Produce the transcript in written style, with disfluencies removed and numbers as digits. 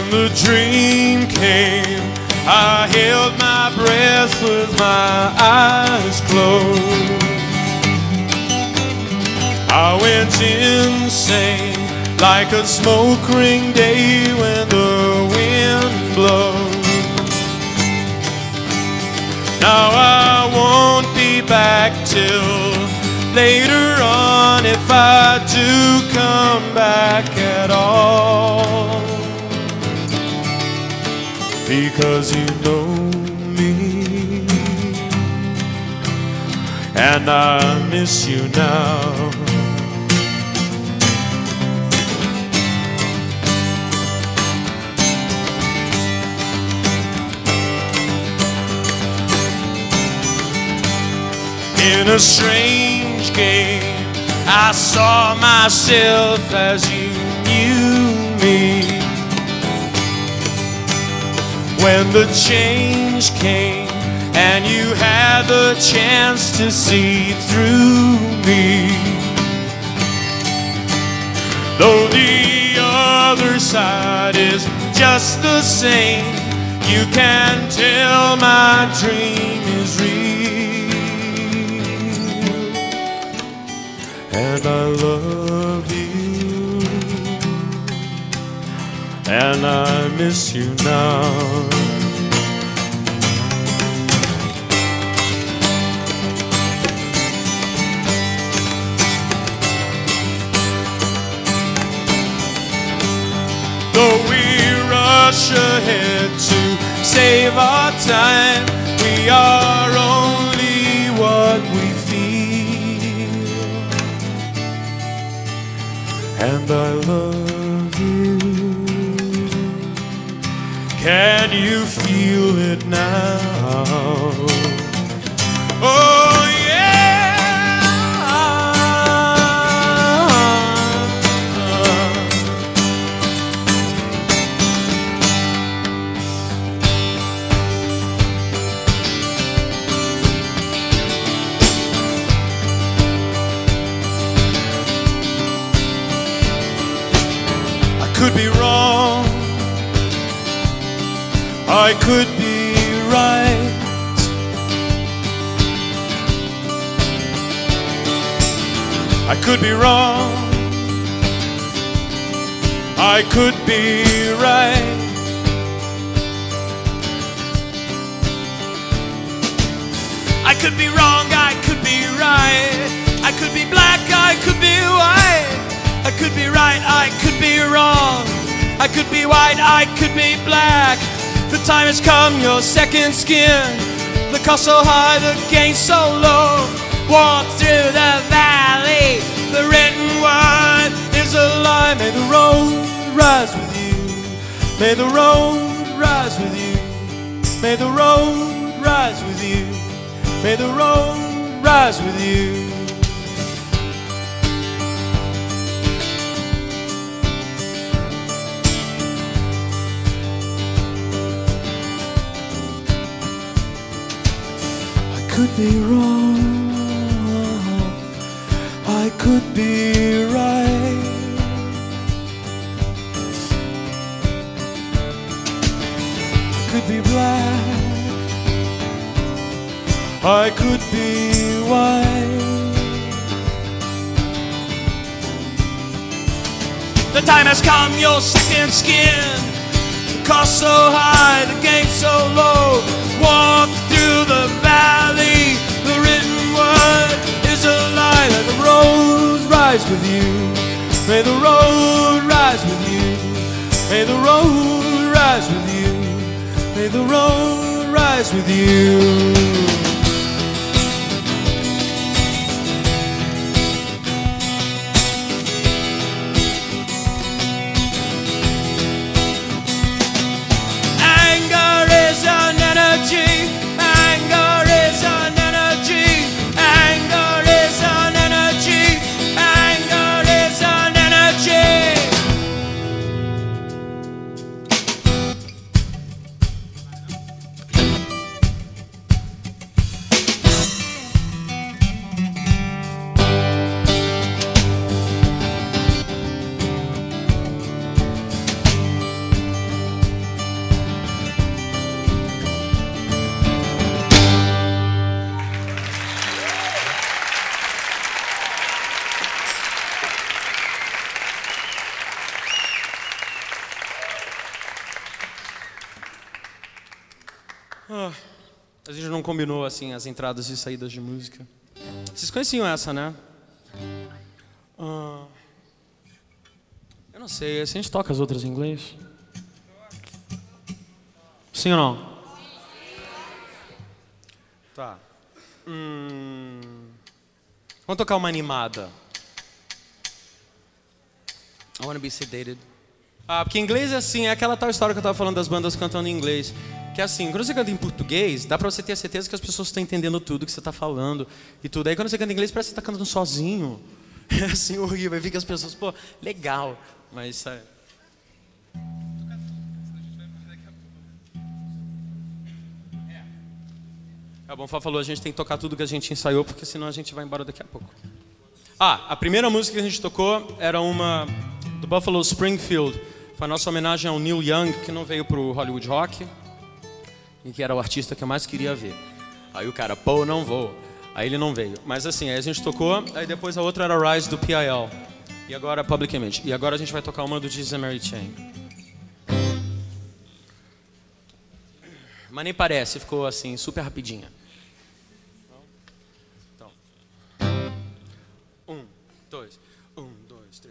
When the dream came, I held my breath with my eyes closed. I went insane like a smoke ring day when the wind blows. Now I won't be back till later on, if I do come back at all. Because you know me, and I miss you now. In a strange game, I saw myself as you knew me. When the change came and you had the chance to see through me, though the other side is just the same, you can tell my dream is real. And I love you, and I miss you now. Though we rush ahead to save our time, we are only what we feel. And I love you. Can you feel it now? Oh yeah. I could be wrong, I could be right. I could be wrong, I could be right. I could be wrong, I could be right. I could be black, I could be white. I could be right, I could be wrong. I could be white, I could be black. The time has come, your second skin. The cost so high, the gain so low. Walk through the valley, the written word is a lie. May the road rise with you. May the road rise with you. May the road rise with you. May the road rise with you. I could be wrong, I could be right. I could be black, I could be white. The time has come, your second skin. The cost so high, the gain so low. Walk through the valley, the written word is a lie. Let the road rise with you. May the road rise with you. May the road rise with you. May the road rise with you. combinou assim as entradas e saídas de música. Vocês conheciam essa, né? Eu não sei, se a gente toca as outras em inglês? Sim ou não? Tá. Vamos tocar uma animada. I wanna be sedated. Porque em inglês é assim, é aquela tal história que eu tava falando das bandas cantando em inglês. Que é assim, quando você canta em português, dá pra você ter a certeza que as pessoas estão entendendo tudo que você tá falando e tudo. Aí quando você canta em inglês, parece que você tá cantando sozinho. É assim, horrível. Aí fica as pessoas, pô, legal. Mas sabe. A Bonfá falou, a gente tem que tocar tudo que a gente ensaiou, porque senão a gente vai embora daqui a pouco. A primeira música que a gente tocou era uma do Buffalo Springfield. Foi a nossa homenagem ao Neil Young, que não veio pro Hollywood Rock, e que era o artista que eu mais queria ver. Aí o cara, pô, não vou. Aí ele não veio. Mas assim, aí a gente tocou, aí depois a outra era Rise do PIL. E agora, Public Image. E agora a gente vai tocar uma do Jesus and Mary Chain. Mas nem parece, ficou assim, super rapidinha.